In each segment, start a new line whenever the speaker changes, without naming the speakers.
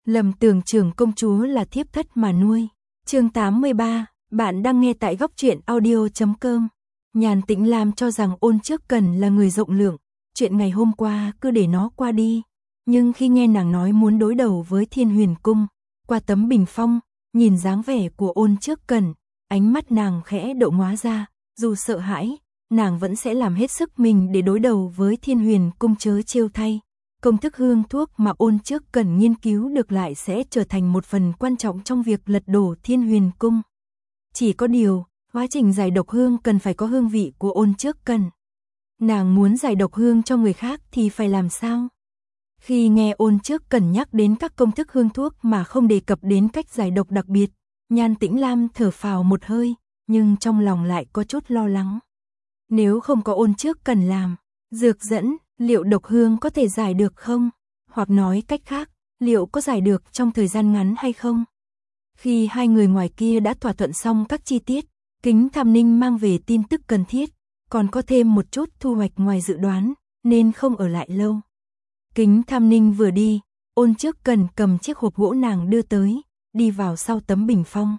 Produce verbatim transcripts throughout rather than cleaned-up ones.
Lầm tưởng trưởng công chúa là thiếp thất mà nuôi. Chương tám mươi ba, bạn đang nghe tại góc truyện audio chấm com. Nhàn Tĩnh Lam cho rằng Ôn Trước Cần là người rộng lượng, chuyện ngày hôm qua cứ để nó qua đi. Nhưng khi nghe nàng nói muốn đối đầu với Thiên Huyền Cung, qua tấm bình phong, nhìn dáng vẻ của Ôn Trước Cần, ánh mắt nàng khẽ độ ngóa ra, dù sợ hãi, nàng vẫn sẽ làm hết sức mình để đối đầu với Thiên Huyền Cung chớ trêu thay. Công thức hương thuốc mà Ôn Trước Cần nghiên cứu được lại sẽ trở thành một phần quan trọng trong việc lật đổ Thiên Huyền Cung. Chỉ có điều, quá trình giải độc hương cần phải có hương vị của Ôn Trước Cần. Nàng muốn giải độc hương cho người khác thì phải làm sao? Khi nghe Ôn Trước Cần nhắc đến các công thức hương thuốc mà không đề cập đến cách giải độc đặc biệt, Nhàn Tĩnh Lam thở phào một hơi, nhưng trong lòng lại có chút lo lắng. Nếu không có Ôn Trước Cần làm dược dẫn, liệu độc hương có thể giải được không? Hoặc nói cách khác, liệu có giải được trong thời gian ngắn hay không? Khi hai người ngoài kia đã thỏa thuận xong các chi tiết, Kính Tham Ninh mang về tin tức cần thiết, còn có thêm một chút thu hoạch ngoài dự đoán, nên không ở lại lâu. Kính Tham Ninh vừa đi, Ôn Trước Cần cầm chiếc hộp gỗ nàng đưa tới, đi vào sau tấm bình phong.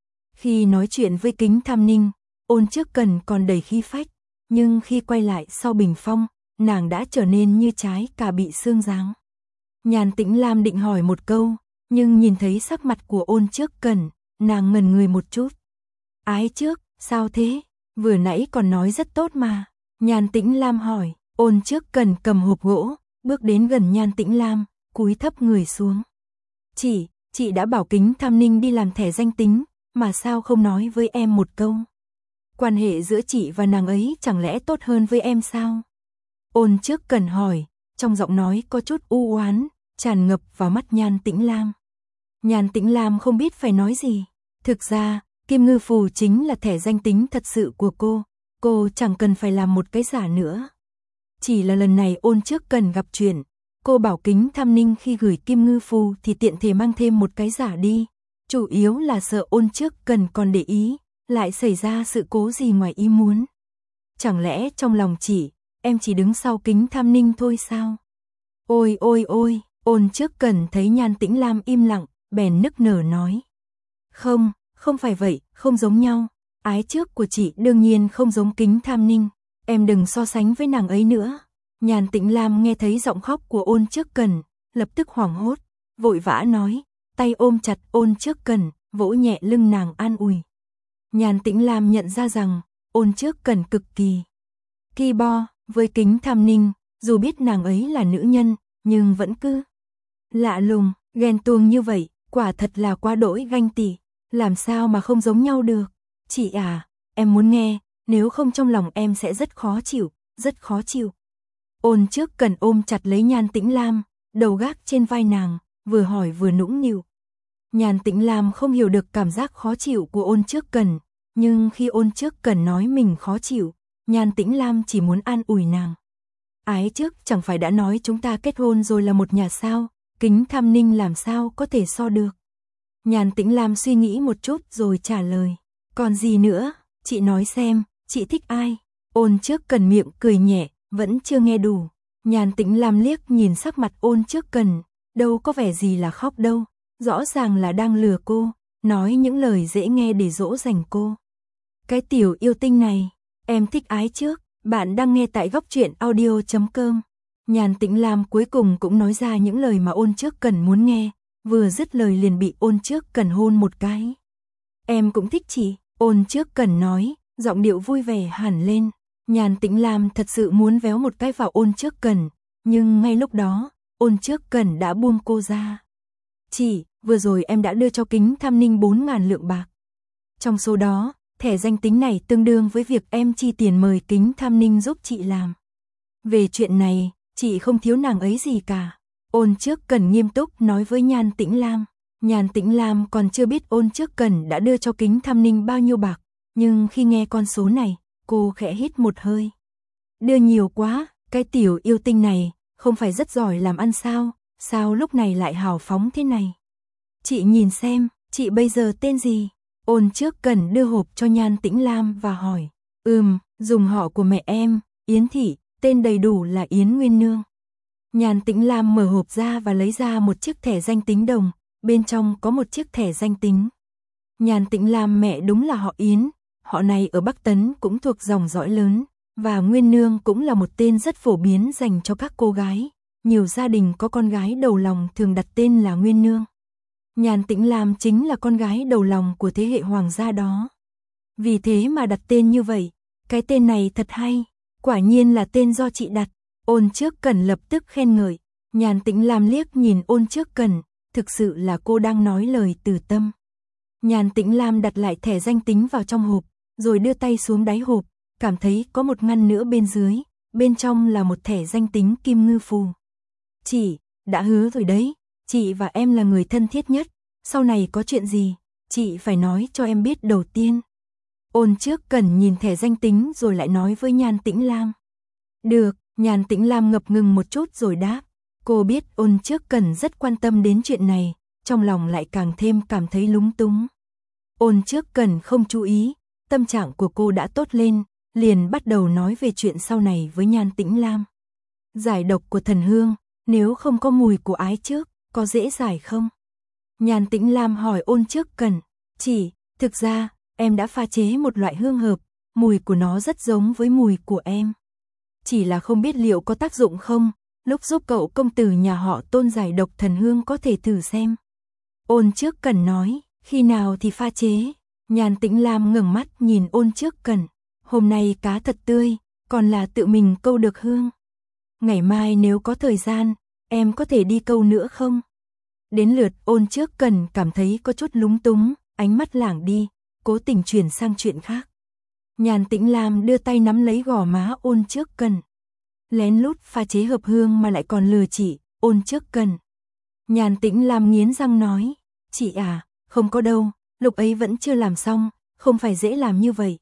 Khi nói chuyện với Kính Tham Ninh, Ôn Trước Cần còn đầy khí phách, nhưng khi quay lại sau bình phong, nàng đã trở nên như trái cà bị xương ráng. Nhàn Tĩnh Lam định hỏi một câu, nhưng nhìn thấy sắc mặt của Ôn Trước Cần, nàng ngần người một chút. Ái Trước, sao thế? Vừa nãy còn nói rất tốt mà. Nhàn Tĩnh Lam hỏi. Ôn Trước Cần cầm hộp gỗ, bước đến gần Nhàn Tĩnh Lam, cúi thấp người xuống. Chị, chị đã bảo Kính Tham Ninh đi làm thẻ danh tính, mà sao không nói với em một câu? Quan hệ giữa chị và nàng ấy chẳng lẽ tốt hơn với em sao? Ôn Trước Cần hỏi, trong giọng nói có chút u oán, tràn ngập vào mắt Nhàn Tĩnh Lam. Nhàn Tĩnh Lam không biết phải nói gì. Thực ra, Kim Ngư Phù chính là thẻ danh tính thật sự của cô, cô chẳng cần phải làm một cái giả nữa. Chỉ là lần này Ôn Trước Cần gặp chuyện, cô bảo Kính Tham Ninh khi gửi Kim Ngư Phù thì tiện thể mang thêm một cái giả đi. Chủ yếu là sợ Ôn Trước Cần còn để ý, lại xảy ra sự cố gì ngoài ý muốn. Chẳng lẽ trong lòng chị, em chỉ đứng sau Kính Tham Ninh thôi sao? Ôi ôi ôi, Ôn Trước Cần thấy Nhàn Tĩnh Lam im lặng, bèn nức nở nói. Không, không phải vậy, không giống nhau. Ái Trước của chị đương nhiên không giống Kính Tham Ninh, em đừng so sánh với nàng ấy nữa. Nhàn Tĩnh Lam nghe thấy giọng khóc của Ôn Trước Cần, lập tức hoảng hốt, vội vã nói, tay ôm chặt Ôn Trước Cần, vỗ nhẹ lưng nàng an ủi. Nhàn Tĩnh Lam nhận ra rằng, Ôn Trước Cần cực kỳ ki bo với Kính Tham Ninh, dù biết nàng ấy là nữ nhân, nhưng vẫn cứ lạ lùng, ghen tuông như vậy, quả thật là quá đỗi ganh tị, làm sao mà không giống nhau được. Chị à, em muốn nghe, nếu không trong lòng em sẽ rất khó chịu, rất khó chịu. Ôn Trước Cần ôm chặt lấy Nhàn Tĩnh Lam, đầu gác trên vai nàng, vừa hỏi vừa nũng nịu. Nhàn Tĩnh Lam không hiểu được cảm giác khó chịu của Ôn Trước Cần, nhưng khi Ôn Trước Cần nói mình khó chịu, Nhàn Tĩnh Lam chỉ muốn an ủi nàng. Ái Trước chẳng phải đã nói chúng ta kết hôn rồi là một nhà sao, Kính Tham Ninh làm sao có thể so được. Nhàn Tĩnh Lam suy nghĩ một chút rồi trả lời. Còn gì nữa, chị nói xem, chị thích ai? Ôn Trước Cần miệng cười nhẹ, vẫn chưa nghe đủ. Nhàn Tĩnh Lam liếc nhìn sắc mặt Ôn Trước Cần, đâu có vẻ gì là khóc đâu, rõ ràng là đang lừa cô, nói những lời dễ nghe để dỗ dành cô. Cái tiểu yêu tinh này, em thích Ái Trước, bạn đang nghe tại góc truyện audio chấm com. Nhàn Tĩnh Lam cuối cùng cũng nói ra những lời mà Ôn Trước Cần muốn nghe, vừa dứt lời liền bị Ôn Trước Cần hôn một cái. Em cũng thích chị, Ôn Trước Cần nói, giọng điệu vui vẻ hẳn lên. Nhàn Tĩnh Lam thật sự muốn véo một cái vào Ôn Trước Cần, nhưng ngay lúc đó, Ôn Trước Cần đã buông cô ra. Chị, vừa rồi em đã đưa cho Kính Tham Ninh bốn ngàn lượng bạc. Trong số đó, thẻ danh tính này tương đương với việc em chi tiền mời Kính Tham Ninh giúp chị làm. Về chuyện này, chị không thiếu nàng ấy gì cả. Ôn Trước Cần nghiêm túc nói với Nhàn Tĩnh Lam. Nhàn Tĩnh Lam còn chưa biết Ôn Trước Cần đã đưa cho Kính Tham Ninh bao nhiêu bạc, nhưng khi nghe con số này, cô khẽ hít một hơi. Đưa nhiều quá, cái tiểu yêu tinh này, không phải rất giỏi làm ăn sao, sao lúc này lại hào phóng thế này. Chị nhìn xem, chị bây giờ tên gì? Ôn Trước Cần đưa hộp cho Nhàn Tĩnh Lam và hỏi. Ừm, dùng họ của mẹ em, Yến Thị, tên đầy đủ là Yến Nguyên Nương. Nhàn Tĩnh Lam mở hộp ra và lấy ra một chiếc thẻ danh tính đồng, bên trong có một chiếc thẻ danh tính. Nhàn Tĩnh Lam mẹ đúng là họ Yến, họ này ở Bắc Tấn cũng thuộc dòng dõi lớn, và Nguyên Nương cũng là một tên rất phổ biến dành cho các cô gái. Nhiều gia đình có con gái đầu lòng thường đặt tên là Nguyên Nương. Nhàn Tĩnh Lam chính là con gái đầu lòng của thế hệ hoàng gia đó. Vì thế mà đặt tên như vậy, cái tên này thật hay, quả nhiên là tên do chị đặt. Ôn Trước Cẩn lập tức khen ngợi, Nhàn Tĩnh Lam liếc nhìn Ôn Trước Cẩn, thực sự là cô đang nói lời từ tâm. Nhàn Tĩnh Lam đặt lại thẻ danh tính vào trong hộp, rồi đưa tay xuống đáy hộp, cảm thấy có một ngăn nữa bên dưới, bên trong là một thẻ danh tính kim ngư phù. Chị, đã hứa rồi đấy, chị và em là người thân thiết nhất, sau này có chuyện gì, chị phải nói cho em biết đầu tiên. Ôn Trước Cẩn nhìn thẻ danh tính rồi lại nói với Nhàn Tĩnh Lam. Được, Nhàn Tĩnh Lam ngập ngừng một chút rồi đáp. Cô biết Ôn Trước Cẩn rất quan tâm đến chuyện này, trong lòng lại càng thêm cảm thấy lúng túng. Ôn Trước Cẩn không chú ý, tâm trạng của cô đã tốt lên, liền bắt đầu nói về chuyện sau này với Nhàn Tĩnh Lam. Giải độc của thần hương, nếu không có mùi của ái trước, có dễ giải không? Nhàn Tĩnh Lam hỏi Ôn Trước Cẩn. Chỉ, thực ra, em đã pha chế một loại hương hợp, mùi của nó rất giống với mùi của em. Chỉ là không biết liệu có tác dụng không, lúc giúp cậu công tử nhà họ Tôn giải độc thần hương có thể thử xem. Ôn Trước Cẩn nói, khi nào thì pha chế? Nhàn Tĩnh Lam ngẩng mắt nhìn Ôn Trước Cẩn. Hôm nay cá thật tươi, còn là tự mình câu được hương. Ngày mai nếu có thời gian, em có thể đi câu nữa không? Đến lượt Ôn Trước Cẩn cảm thấy có chút lúng túng, ánh mắt lảng đi, cố tình chuyển sang chuyện khác. Nhàn Tĩnh Lam đưa tay nắm lấy gò má Ôn Trước Cẩn. Lén lút pha chế hợp hương mà lại còn lừa chị, Ôn Trước Cẩn. Nhàn Tĩnh Lam nghiến răng nói, chị à, không có đâu, lúc ấy vẫn chưa làm xong, không phải dễ làm như vậy.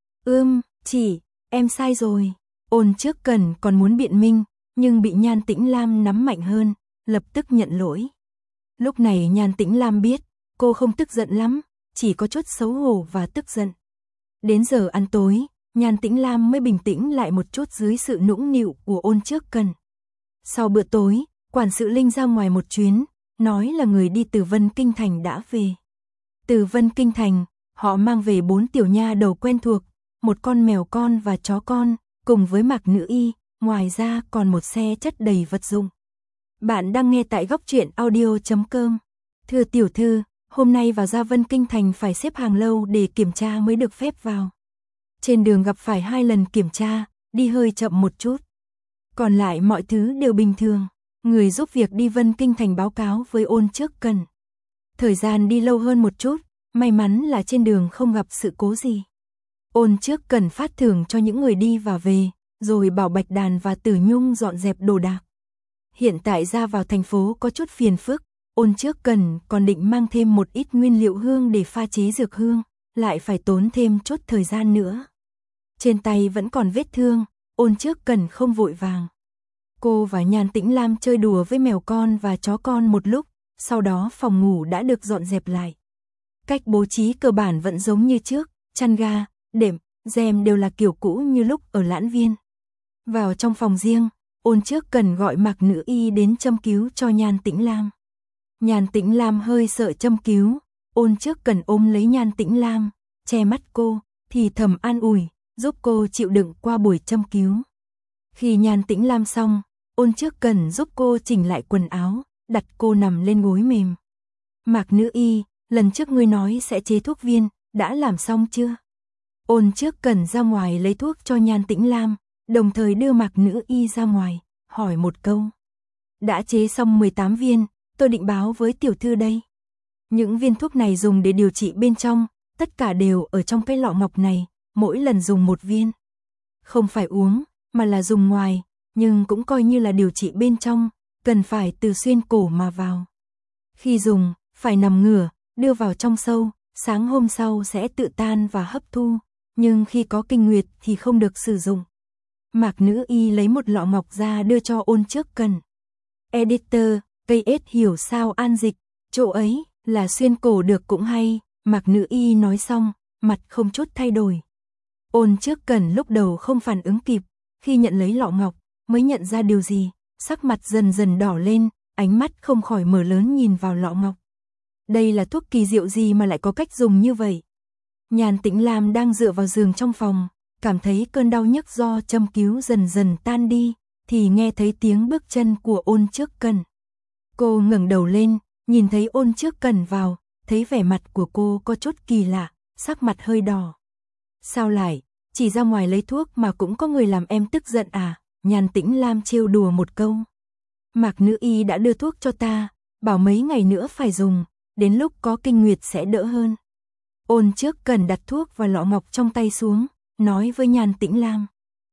Ưm, chị, em sai rồi. Ôn Trước Cẩn còn muốn biện minh, nhưng bị Nhàn Tĩnh Lam nắm mạnh hơn, lập tức nhận lỗi. Lúc này Nhàn Tĩnh Lam biết, cô không tức giận lắm, chỉ có chút xấu hổ và tức giận. Đến giờ ăn tối, Nhàn Tĩnh Lam mới bình tĩnh lại một chút dưới sự nũng nịu của Ôn Trước Cẩn. Sau bữa tối, quản sự Linh ra ngoài một chuyến, nói là người đi từ Vân Kinh Thành đã về. Từ Vân Kinh Thành, họ mang về bốn tiểu nha đầu quen thuộc, một con mèo con và chó con, cùng với Mạc Nữ Y, ngoài ra còn một xe chất đầy vật dụng. Bạn đang nghe tại góc truyện audio chấm com. Thưa tiểu thư, hôm nay vào ra Vân Kinh Thành phải xếp hàng lâu để kiểm tra mới được phép vào. Trên đường gặp phải hai lần kiểm tra, đi hơi chậm một chút. Còn lại mọi thứ đều bình thường. Người giúp việc đi Vân Kinh Thành báo cáo với Ôn Trước Cẩn. Thời gian đi lâu hơn một chút, may mắn là trên đường không gặp sự cố gì. Ôn Trước Cẩn phát thưởng cho những người đi và về, rồi bảo Bạch Đàn và Tử Nhung dọn dẹp đồ đạc. Hiện tại ra vào thành phố có chút phiền phức, Ôn Trước Cẩn còn định mang thêm một ít nguyên liệu hương để pha chế dược hương, lại phải tốn thêm chút thời gian nữa. Trên tay vẫn còn vết thương, Ôn Trước Cẩn không vội vàng. Cô và Nhàn Tĩnh Lam chơi đùa với mèo con và chó con một lúc, sau đó phòng ngủ đã được dọn dẹp lại. Cách bố trí cơ bản vẫn giống như trước, chăn ga, đệm, rèm đều là kiểu cũ như lúc ở Lãn Viên. Vào trong phòng riêng, Ôn Trước Cẩn gọi Mạc Nữ Y đến châm cứu cho Nhàn Tĩnh Lam. Nhàn Tĩnh Lam hơi sợ châm cứu, Ôn Trước Cẩn ôm lấy Nhàn Tĩnh Lam, che mắt cô, thì thầm an ủi, giúp cô chịu đựng qua buổi châm cứu. Khi Nhàn Tĩnh Lam xong, Ôn Trước Cẩn giúp cô chỉnh lại quần áo, đặt cô nằm lên gối mềm. Mạc Nữ Y, lần trước ngươi nói sẽ chế thuốc viên, đã làm xong chưa? Ôn Trước Cẩn ra ngoài lấy thuốc cho Nhàn Tĩnh Lam, đồng thời đưa Mạc Nữ Y ra ngoài, hỏi một câu. Đã chế xong mười tám viên, tôi định báo với tiểu thư đây. Những viên thuốc này dùng để điều trị bên trong, tất cả đều ở trong cái lọ ngọc này, mỗi lần dùng một viên. Không phải uống, mà là dùng ngoài, nhưng cũng coi như là điều trị bên trong, cần phải từ xuyên cổ mà vào. Khi dùng, phải nằm ngửa, đưa vào trong sâu, sáng hôm sau sẽ tự tan và hấp thu, nhưng khi có kinh nguyệt thì không được sử dụng. Mạc Nữ Y lấy một lọ ngọc ra đưa cho Ôn Trước Cẩn. Editor, cây ết hiểu sao an dịch, chỗ ấy là xuyên cổ được cũng hay, Mạc Nữ Y nói xong, mặt không chút thay đổi. Ôn Trước Cẩn lúc đầu không phản ứng kịp, khi nhận lấy lọ ngọc, mới nhận ra điều gì, sắc mặt dần dần đỏ lên, ánh mắt không khỏi mở lớn nhìn vào lọ ngọc. đây là thuốc kỳ diệu gì mà lại có cách dùng như vậy? Nhàn Tĩnh Lam đang dựa vào giường trong phòng, cảm thấy cơn đau nhức do châm cứu dần dần tan đi, thì nghe thấy tiếng bước chân của Ôn Trước Cần. Cô ngẩng đầu lên, nhìn thấy Ôn Trước Cần vào, thấy vẻ mặt của cô có chút kỳ lạ, sắc mặt hơi đỏ. Sao lại, chỉ ra ngoài lấy thuốc mà cũng có người làm em tức giận à? Nhàn Tĩnh Lam trêu đùa một câu. Mạc nữ y đã đưa thuốc cho ta, bảo mấy ngày nữa phải dùng, đến lúc có kinh nguyệt sẽ đỡ hơn. Ôn Trước Cần đặt thuốc và lọ ngọc trong tay xuống, nói với Nhàn Tĩnh Lam.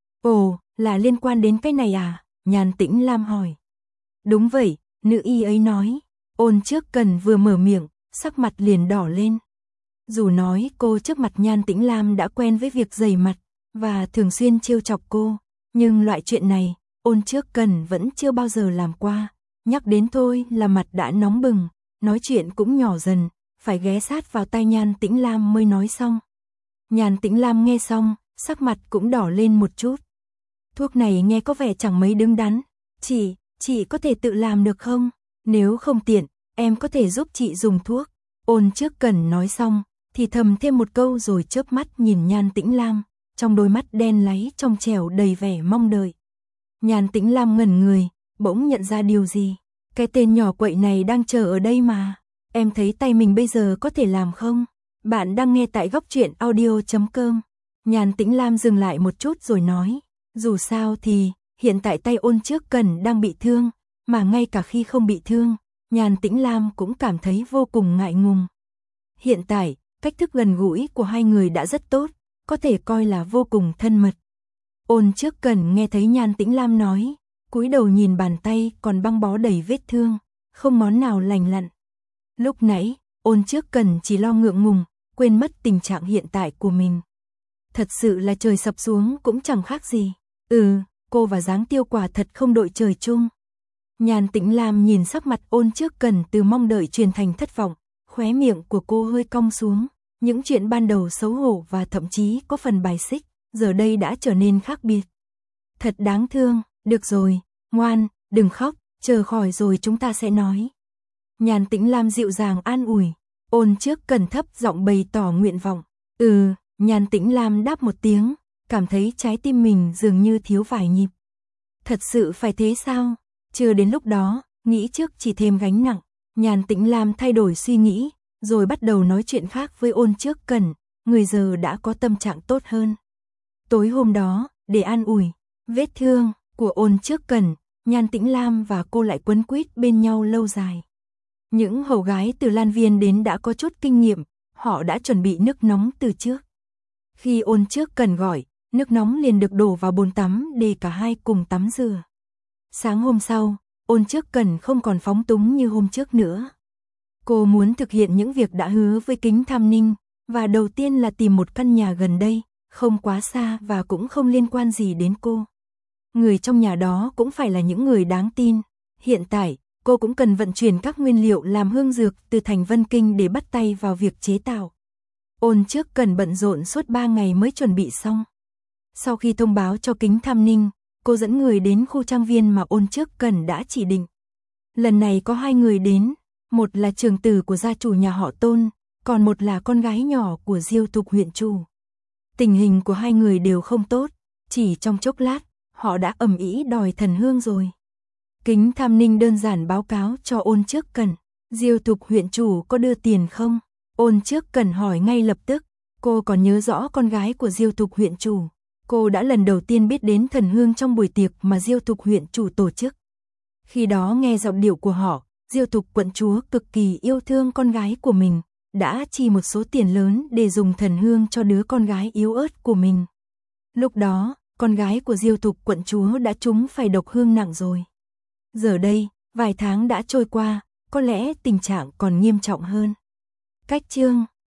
Ồ, là liên quan đến cái này à? Nhàn Tĩnh Lam hỏi. Đúng vậy, nữ y ấy nói. Ôn Trước Cần vừa mở miệng, sắc mặt liền đỏ lên. Dù nói cô trước mặt Nhàn Tĩnh Lam đã quen với việc dày mặt, và thường xuyên trêu chọc cô, nhưng loại chuyện này, Ôn Trước Cần vẫn chưa bao giờ làm qua. Nhắc đến thôi là mặt đã nóng bừng, nói chuyện cũng nhỏ dần, phải ghé sát vào tai Nhàn Tĩnh Lam mới nói xong. Nhàn Tĩnh Lam nghe xong, sắc mặt cũng đỏ lên một chút. Thuốc này nghe có vẻ chẳng mấy đứng đắn. Chị, chị có thể tự làm được không? Nếu không tiện, em có thể giúp chị dùng thuốc. Ôn Trước Cần nói xong, thì thầm thêm một câu rồi chớp mắt nhìn Nhàn Tĩnh Lam, trong đôi mắt đen láy trong trẻo đầy vẻ mong đợi. Nhàn Tĩnh Lam ngẩn người, bỗng nhận ra điều gì. Cái tên nhỏ quậy này đang chờ ở đây mà. Em thấy tay mình bây giờ có thể làm không? Bạn đang nghe tại góc truyện audio chấm com. Nhàn Tĩnh Lam dừng lại một chút rồi nói. Dù sao thì, hiện tại tay Ôn Trước Cần đang bị thương, mà ngay cả khi không bị thương, Nhàn Tĩnh Lam cũng cảm thấy vô cùng ngại ngùng. Hiện tại, cách thức gần gũi của hai người đã rất tốt, có thể coi là vô cùng thân mật. Ôn Trước Cần nghe thấy Nhàn Tĩnh Lam nói, cúi đầu nhìn bàn tay còn băng bó đầy vết thương, không món nào lành lặn. Lúc nãy, Ôn Trước Cần chỉ lo ngượng ngùng, quên mất tình trạng hiện tại của mình. Thật sự là trời sập xuống cũng chẳng khác gì. Ừ, cô và Giáng Tiêu quả thật không đội trời chung. Nhàn Tĩnh Lam nhìn sắc mặt Ôn Trước Cần từ mong đợi truyền thành thất vọng, khóe miệng của cô hơi cong xuống. Những chuyện ban đầu xấu hổ và thậm chí có phần bài xích, giờ đây đã trở nên khác biệt. Thật đáng thương, được rồi, ngoan, đừng khóc, chờ khỏi rồi chúng ta sẽ nói. Nhàn Tĩnh Lam dịu dàng an ủi, Ôn Trước Cần thấp giọng bày tỏ nguyện vọng. Ừ, Nhàn Tĩnh Lam đáp một tiếng, cảm thấy trái tim mình dường như thiếu vài nhịp. Thật sự phải thế sao? Chưa đến lúc đó, nghĩ trước chỉ thêm gánh nặng. Nhàn Tĩnh Lam thay đổi suy nghĩ, rồi bắt đầu nói chuyện khác với Ôn Trước Cần, người giờ đã có tâm trạng tốt hơn. Tối hôm đó, để an ủi vết thương của Ôn Trước Cần, Nhàn Tĩnh Lam và cô lại quấn quýt bên nhau lâu dài. Những hầu gái từ Lan Viên đến đã có chút kinh nghiệm, họ đã chuẩn bị nước nóng từ trước. Khi Ôn Trước Cần gọi, nước nóng liền được đổ vào bồn tắm để cả hai cùng tắm rửa. Sáng hôm sau, Ôn Trước Cần không còn phóng túng như hôm trước nữa. Cô muốn thực hiện những việc đã hứa với Kính Tham Ninh, và đầu tiên là tìm một căn nhà gần đây, không quá xa và cũng không liên quan gì đến cô. Người trong nhà đó cũng phải là những người đáng tin. Hiện tại, cô cũng cần vận chuyển các nguyên liệu làm hương dược từ thành Vân Kinh để bắt tay vào việc chế tạo. Ôn Trước Cần bận rộn suốt ba ngày mới chuẩn bị xong. Sau khi thông báo cho Kính Tham Ninh, cô dẫn người đến khu trang viên mà Ôn Trước Cần đã chỉ định. Lần này có hai người đến, một là trưởng tử của gia chủ nhà họ Tôn, còn một là con gái nhỏ của Diêu Thục huyện chủ. Tình hình của hai người đều không tốt, chỉ trong chốc lát, họ đã ầm ĩ đòi thần hương rồi. Kính Tham Ninh đơn giản báo cáo cho Ôn Trước Cần, Diêu Thục huyện chủ có đưa tiền không? Ôn Trước Cần hỏi ngay lập tức, cô còn nhớ rõ con gái của Diêu Thục huyện chủ. Cô đã lần đầu tiên biết đến thần hương trong buổi tiệc mà Diêu Thục huyện chủ tổ chức. Khi đó nghe giọng điệu của họ, Diêu Thục quận chúa cực kỳ yêu thương con gái của mình, đã chi một số tiền lớn để dùng thần hương cho đứa con gái yếu ớt của mình. Lúc đó, con gái của Diêu Thục quận chúa đã trúng phải độc hương nặng rồi. Giờ đây, vài tháng đã trôi qua, có lẽ tình trạng còn nghiêm trọng hơn. Cách chương